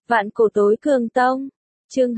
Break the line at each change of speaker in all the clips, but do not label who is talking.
Vạn cổ tối cường tông. Chương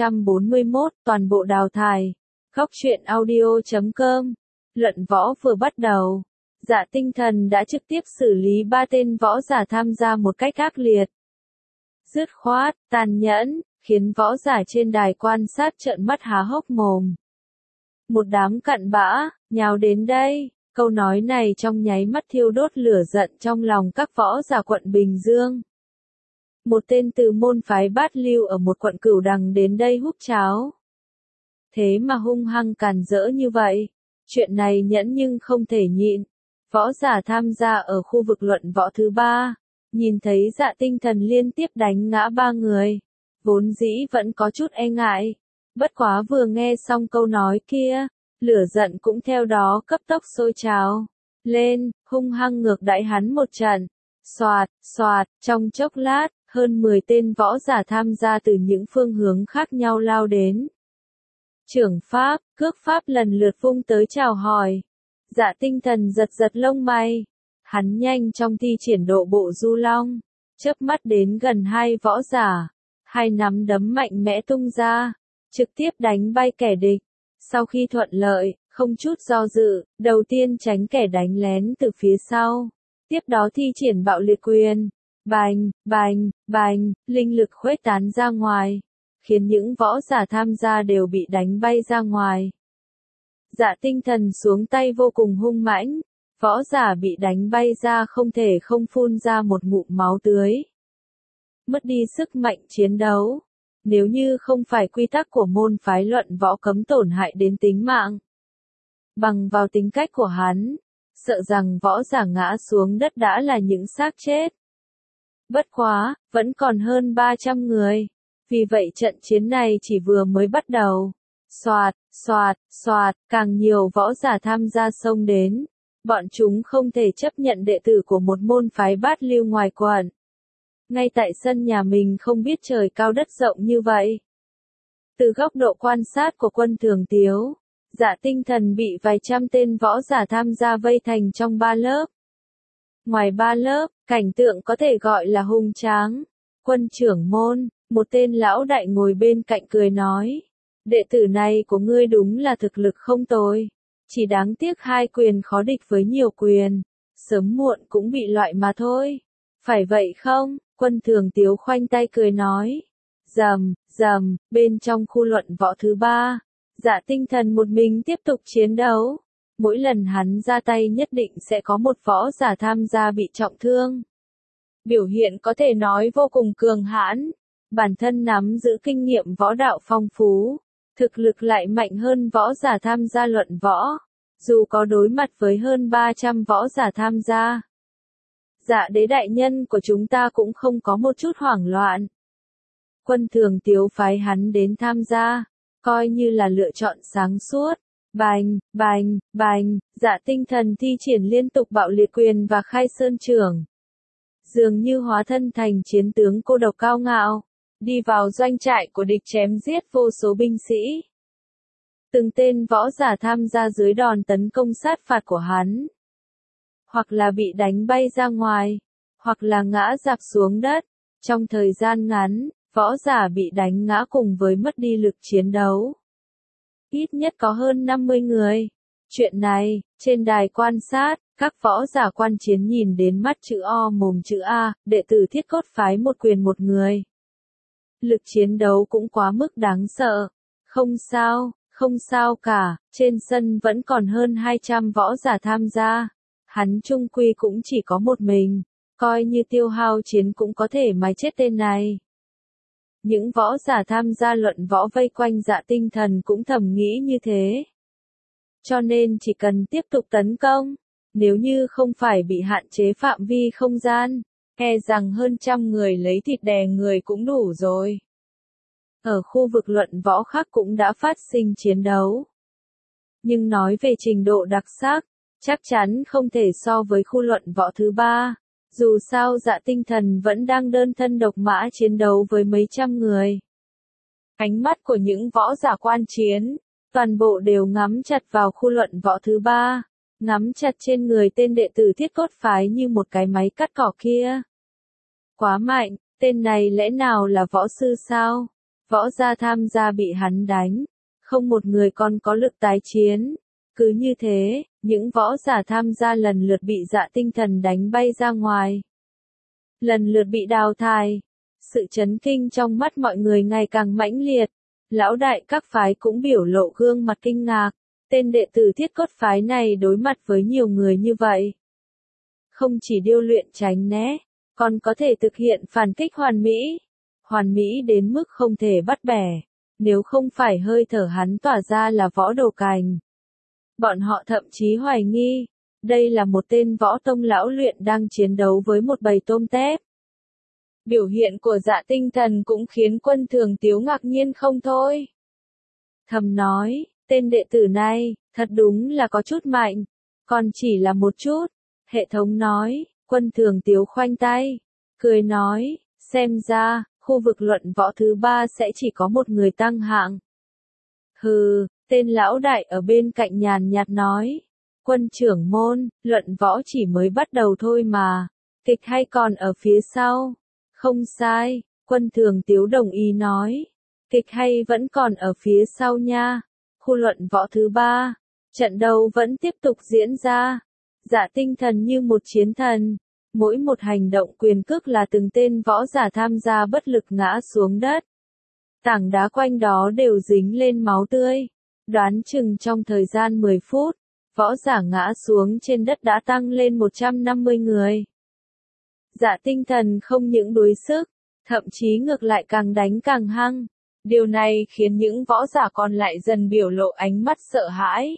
241, toàn bộ đào thải. Góc truyện audio.com. Luận võ vừa bắt đầu. Dạ Tinh Thần đã trực tiếp xử lý 3 tên võ giả tham gia một cách ác liệt. Dứt khoát, tàn nhẫn, khiến võ giả trên đài quan sát trợn mắt há hốc mồm. Một đám cặn bã, nhào đến đây. Câu nói này trong nháy mắt thiêu đốt lửa giận trong lòng các võ giả quận Bình Dương. Một tên từ môn phái Bát Lưu ở một quận Cửu Đằng đến đây húp cháo. Thế mà hung hăng càn rỡ như vậy. Chuyện này nhẫn nhưng không thể nhịn. Võ giả tham gia ở khu vực luận võ thứ 3. Nhìn thấy Dạ Tinh Thần liên tiếp đánh ngã 3 người. Vốn dĩ vẫn có chút e ngại. Bất quá vừa nghe xong câu nói kia, lửa giận cũng theo đó cấp tốc sôi trào lên, hung hăng ngược đãi hắn một trận. Xoạt, xoạt, trong chốc lát, hơn 10 tên võ giả tham gia từ những phương hướng khác nhau lao đến. Trưởng pháp, cước pháp lần lượt vung tới chào hỏi. Dạ Tinh Thần giật giật lông mày. Hắn nhanh trong thi triển độ bộ du long, chớp mắt đến gần 2 võ giả. 2 nắm đấm mạnh mẽ tung ra, trực tiếp đánh bay kẻ địch. Sau khi thuận lợi, không chút do dự, đầu tiên tránh kẻ đánh lén từ phía sau. Tiếp đó thi triển bạo liệt quyền. Bành, bành, bành, linh lực khuếch tán ra ngoài, khiến những võ giả tham gia đều bị đánh bay ra ngoài. Dạ Tinh Thần xuống tay vô cùng hung mãnh, võ giả bị đánh bay ra không thể không phun ra một ngụm máu tươi. Mất đi sức mạnh chiến đấu. Nếu như không phải quy tắc của môn phái luận võ cấm tổn hại đến tính mạng, bằng vào tính cách của hắn, sợ rằng võ giả ngã xuống đất đã là những xác chết. Bất quá, vẫn còn hơn 300 người. Vì vậy trận chiến này chỉ vừa mới bắt đầu. Xoạt, xoạt, xoạt, càng nhiều võ giả tham gia xông đến. Bọn chúng không thể chấp nhận đệ tử của một môn phái Bát Lưu ngoài quận. Ngay tại sân nhà mình không biết trời cao đất rộng như vậy. Từ góc độ quan sát của quân Thường Tiếu, Dạ Tinh Thần bị vài trăm tên võ giả tham gia vây thành trong 3 lớp. Ngoài 3 lớp, cảnh tượng có thể gọi là hung tráng. Quân trưởng môn, một tên lão đại ngồi bên cạnh cười nói. Đệ tử này của ngươi đúng là thực lực không tồi. Chỉ đáng tiếc 2 quyền khó địch với nhiều quyền. Sớm muộn cũng bị loại mà thôi. Phải vậy không? Quân Thường Tiếu khoanh tay cười nói. Rầm, rầm, bên trong khu luận võ thứ 3. Dạ Tinh Thần một mình tiếp tục chiến đấu. Mỗi lần hắn ra tay nhất định sẽ có một võ giả tham gia bị trọng thương. Biểu hiện có thể nói vô cùng cường hãn. Bản thân nắm giữ kinh nghiệm võ đạo phong phú. Thực lực lại mạnh hơn võ giả tham gia luận võ. Dù có đối mặt với hơn 300 võ giả tham gia. Dạ đế đại nhân của chúng ta cũng không có một chút hoảng loạn. Quân Thường Tiếu phái hắn đến tham gia. Coi như là lựa chọn sáng suốt. Bành, bành, bành, Dạ Tinh Thần thi triển liên tục bạo liệt quyền và khai sơn trưởng. Dường như hóa thân thành chiến tướng cô độc cao ngạo, đi vào doanh trại của địch chém giết vô số binh sĩ. Từng tên võ giả tham gia dưới đòn tấn công sát phạt của hắn. Hoặc là bị đánh bay ra ngoài, hoặc là ngã rạp xuống đất. Trong thời gian ngắn, võ giả bị đánh ngã cùng với mất đi lực chiến đấu. Ít nhất có hơn 50 người. Chuyện này, trên đài quan sát, các võ giả quan chiến nhìn đến mắt chữ O mồm chữ A, đệ tử Thiết Cốt phái một quyền một người. Lực chiến đấu cũng quá mức đáng sợ. Không sao cả, trên sân vẫn còn hơn 200 võ giả tham gia. Hắn chung quy cũng chỉ có một mình, coi như tiêu hao chiến cũng có thể mái chết tên này. Những võ giả tham gia luận võ vây quanh Dạ Tinh Thần cũng thầm nghĩ như thế. Cho nên chỉ cần tiếp tục tấn công, nếu như không phải bị hạn chế phạm vi không gian, e rằng hơn trăm người lấy thịt đè người cũng đủ rồi. Ở khu vực luận võ khác cũng đã phát sinh chiến đấu. Nhưng nói về trình độ đặc sắc, chắc chắn không thể so với khu luận võ thứ 3. Dù sao Dạ Tinh Thần vẫn đang đơn thân độc mã chiến đấu với mấy trăm người. Ánh mắt của những võ giả quan chiến, toàn bộ đều ngắm chặt vào khu luận võ thứ 3, ngắm chặt trên người tên đệ tử Thiết Cốt phái như một cái máy cắt cỏ kia. Quá mạnh, Tên này lẽ nào là võ sư sao? Võ gia tham gia bị hắn đánh, không một người còn có lực tái chiến. Cứ như thế, những võ giả tham gia lần lượt bị Dạ Tinh Thần đánh bay ra ngoài. Lần lượt bị đào thải. Sự chấn kinh trong mắt mọi người ngày càng mãnh liệt. Lão đại các phái cũng biểu lộ gương mặt kinh ngạc. Tên đệ tử Thiết Cốt phái này đối mặt với nhiều người như vậy. Không chỉ điêu luyện tránh né, còn có thể thực hiện phản kích hoàn mỹ. Hoàn mỹ đến mức không thể bắt bẻ. Nếu không phải hơi thở hắn tỏa ra là võ đồ cành. Bọn họ thậm chí hoài nghi, đây là một tên võ tông lão luyện đang chiến đấu với một bầy tôm tép. Biểu hiện của Dạ Tinh Thần cũng khiến Quân Thường Tiếu ngạc nhiên không thôi. Thầm nói, tên đệ tử này, thật đúng là có chút mạnh, còn chỉ là một chút. Hệ thống nói, Quân Thường Tiếu khoanh tay, cười nói, xem ra, khu vực luận võ thứ 3 sẽ chỉ có một người tăng hạng. Hừ, tên lão đại ở bên cạnh nhàn nhạt nói, Quân trưởng môn, luận võ chỉ mới bắt đầu thôi mà, kịch hay còn ở phía sau. Không sai, Quân Thường Tiếu đồng ý nói, kịch hay vẫn còn ở phía sau nha. Khu luận võ thứ 3, trận đấu vẫn tiếp tục diễn ra. Dạ Tinh Thần như một chiến thần, mỗi một hành động quyền cước là từng tên võ giả tham gia bất lực ngã xuống đất. Tảng đá quanh đó đều dính lên máu tươi. Đoán chừng trong thời gian 10 phút, võ giả ngã xuống trên đất đã tăng lên 150 người. Dạ Tinh Thần không những đuối sức, thậm chí ngược lại càng đánh càng hăng. Điều này khiến những võ giả còn lại dần biểu lộ ánh mắt sợ hãi.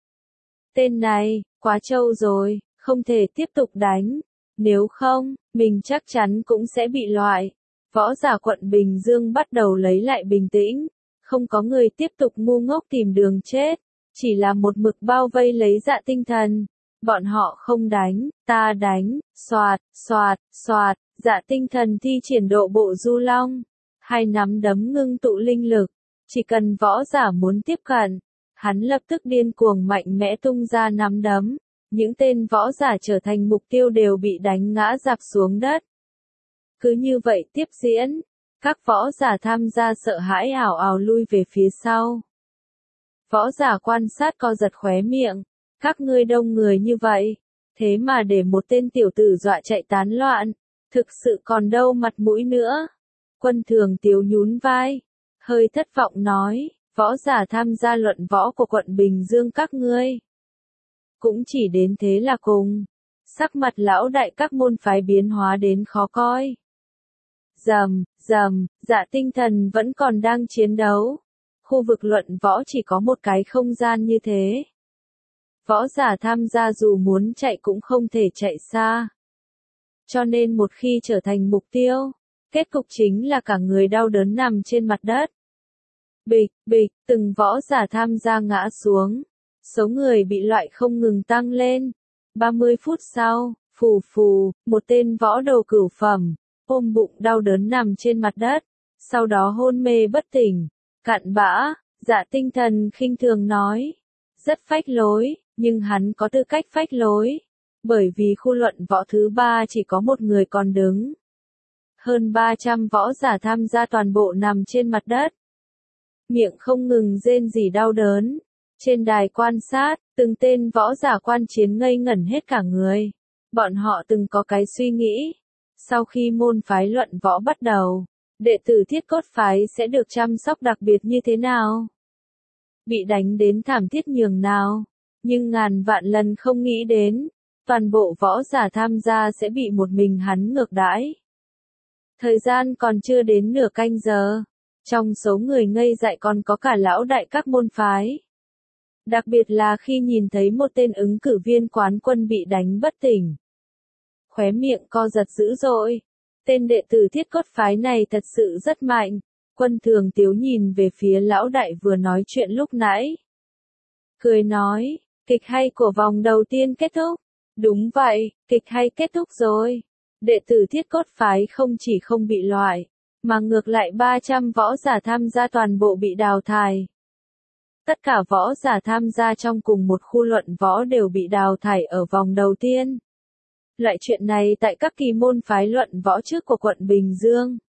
Tên này, quá trâu rồi, không thể tiếp tục đánh. Nếu không, mình chắc chắn cũng sẽ bị loại. Võ giả quận Bình Dương bắt đầu lấy lại bình tĩnh. Không có người tiếp tục ngu ngốc tìm đường chết. Chỉ là một mực bao vây lấy Dạ Tinh Thần. Bọn họ không đánh, ta đánh, xoạt, xoạt, xoạt. Dạ Tinh Thần thi triển độ bộ du long. Hai nắm đấm ngưng tụ linh lực. Chỉ cần võ giả muốn tiếp cận, hắn lập tức điên cuồng mạnh mẽ tung ra nắm đấm. Những tên võ giả trở thành mục tiêu đều bị đánh ngã rạp xuống đất. Cứ như vậy tiếp diễn, các võ giả tham gia sợ hãi ảo ảo lui về phía sau. Võ giả quan sát co giật khóe miệng, các ngươi đông người như vậy, thế mà để một tên tiểu tử dọa chạy tán loạn, thực sự còn đâu mặt mũi nữa. Quân Thường Tiếu nhún vai, hơi thất vọng nói, võ giả tham gia luận võ của quận Bình Dương các ngươi. Cũng chỉ đến thế là cùng. Sắc mặt lão đại các môn phái biến hóa đến khó coi. Rầm, rầm, Dạ Tinh Thần vẫn còn đang chiến đấu. Khu vực luận võ chỉ có một cái không gian như thế. Võ giả tham gia dù muốn chạy cũng không thể chạy xa. Cho nên một khi trở thành mục tiêu, kết cục chính là cả người đau đớn nằm trên mặt đất. Bịch, bịch, từng võ giả tham gia ngã xuống. Số người bị loại không ngừng tăng lên. 30 phút sau, phù phù, một tên võ đầu cửu phẩm, ôm bụng đau đớn nằm trên mặt đất, sau đó hôn mê bất tỉnh. Cặn bã, Dạ Tinh Thần khinh thường nói. Rất phách lối, nhưng hắn có tư cách phách lối. Bởi vì khu luận võ thứ 3 chỉ có một người còn đứng. Hơn 300 võ giả tham gia toàn bộ nằm trên mặt đất. Miệng không ngừng rên rỉ đau đớn. Trên đài quan sát, từng tên võ giả quan chiến ngây ngẩn hết cả người. Bọn họ từng có cái suy nghĩ. Sau khi môn phái luận võ bắt đầu, đệ tử Thiết Cốt phái sẽ được chăm sóc đặc biệt như thế nào? Bị đánh đến thảm thiết nhường nào? Nhưng ngàn vạn lần không nghĩ đến, toàn bộ võ giả tham gia sẽ bị một mình hắn ngược đãi. Thời gian còn chưa đến nửa canh giờ. Trong số người ngây dại còn có cả lão đại các môn phái. Đặc biệt là khi nhìn thấy một tên ứng cử viên quán quân bị đánh bất tỉnh. Khóe miệng co giật dữ dội. Tên đệ tử Thiết Cốt phái này thật sự rất mạnh. Quân Thường Tiếu nhìn về phía lão đại vừa nói chuyện lúc nãy. Cười nói, kịch hay của vòng đầu tiên kết thúc. Đúng vậy, kịch hay kết thúc rồi. Đệ tử Thiết Cốt phái không chỉ không bị loại, mà ngược lại 300 võ giả tham gia toàn bộ bị đào thải. Tất cả võ giả tham gia trong cùng một khu luận võ đều bị đào thải ở vòng đầu tiên. Loại chuyện này tại các kỳ môn phái luận võ trước của quận Bình Dương.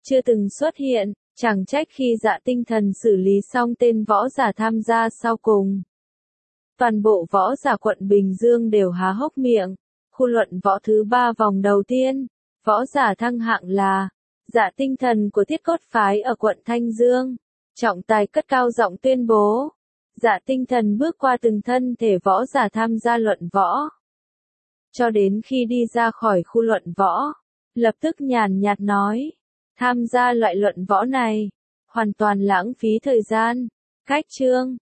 chưa từng xuất hiện, chẳng trách khi Dạ Tinh Thần xử lý xong tên võ giả tham gia sau cùng. Toàn bộ võ giả quận Bình Dương đều há hốc miệng. Khu luận võ thứ 3 vòng đầu tiên, võ giả thăng hạng là Dạ Tinh Thần của Thiết Cốt Phái ở quận Thanh Dương. Trọng tài cất cao giọng tuyên bố. Dạ Tinh Thần bước qua từng thân thể võ giả tham gia luận võ. Cho đến khi đi ra khỏi khu luận võ, lập tức nhàn nhạt nói. Tham gia loại luận võ này, hoàn toàn lãng phí thời gian. Khách trương,